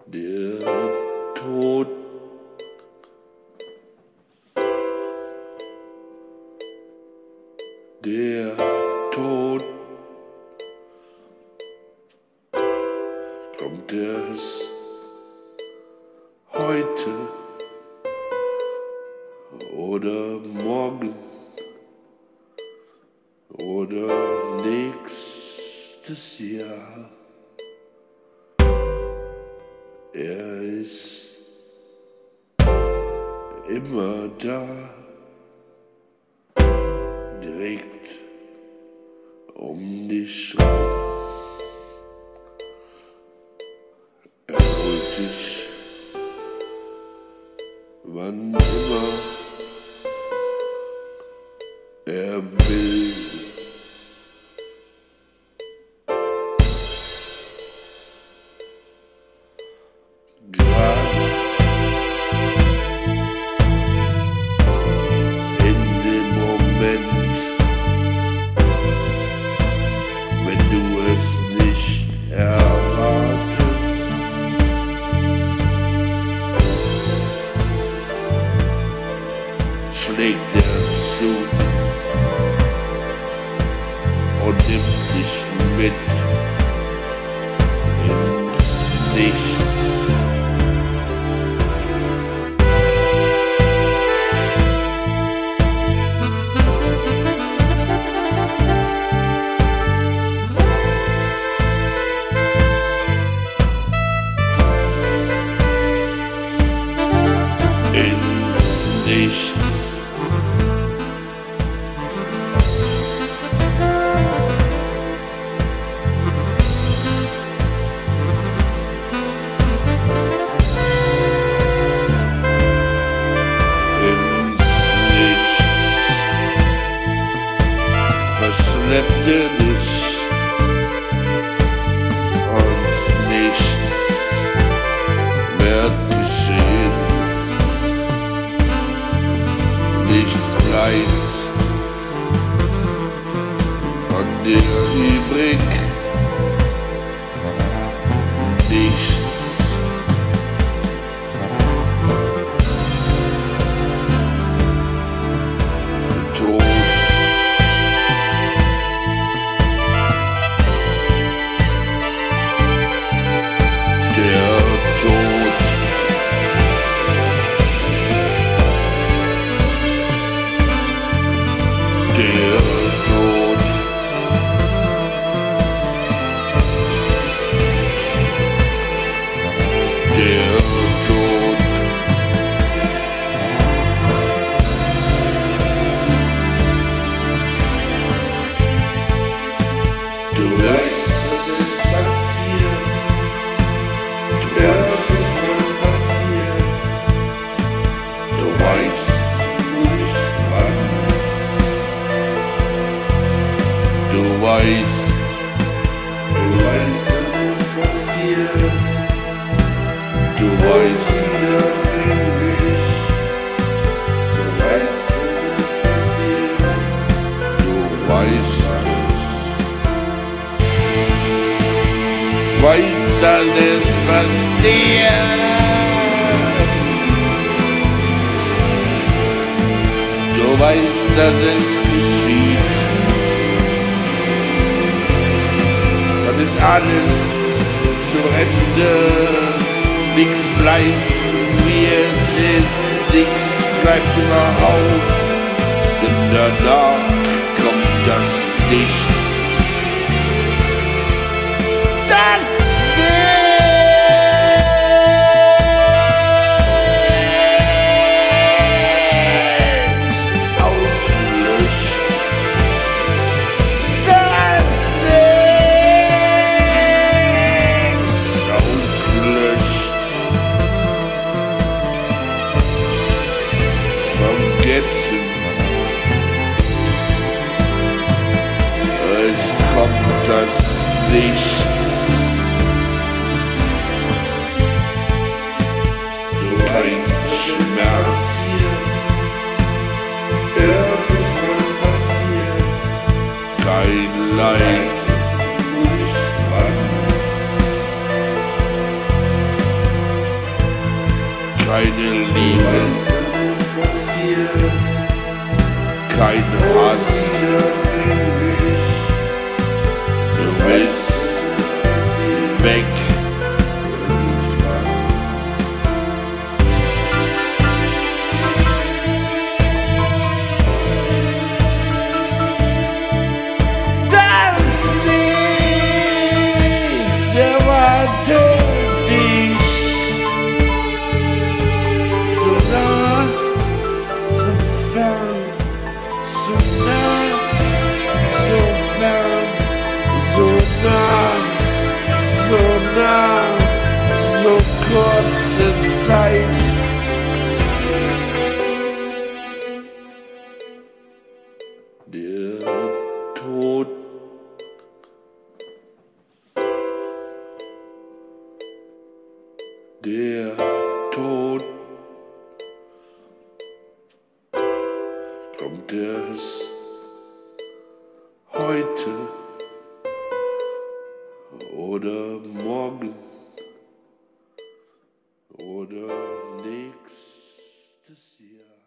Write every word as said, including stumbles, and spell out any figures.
Der Tod, der Tod, kommt erst heute oder morgen oder nächstes Jahr. Er ist immer da, direkt um dich rum. Er holt dich, wann immer er will. Gerade in dem Moment, wenn du es nicht erwartest, schlägt er zu und nimmt dich mit ins Nichts. Ins Nichts. Verschleppt er dich und nichts wird geschehen, nichts bleibt von dir übrig, nichts. Tod. Der Tod, der Tod, du weißt, was ist passiert, du weißt, was passiert, du weißt nicht wann. Du weißt, du weißt, dass es passiert. Du weißt wirklich, du weißt, dass es passiert. Du weißt es. Weißt, dass es passiert. Du weißt, dass es geschieht. Dann ist alles zu Ende, nichts bleibt wie es ist, nichts bleibt überhaupt, denn danach kommt das Nichts. Das es kommt das Nichts. Du weißt Schmerz, irgendwann passiert, kein Leid, nicht wann. keine Liebe, Das ist passiert. kein Hass. Du bist weg. Das nicht erwarte dich. So nah, so fern, so nah, so fern, so nah, so nah, so kurze Zeit. Der Tod Der Tod kommt erst heute oder morgen oder nächstes Jahr.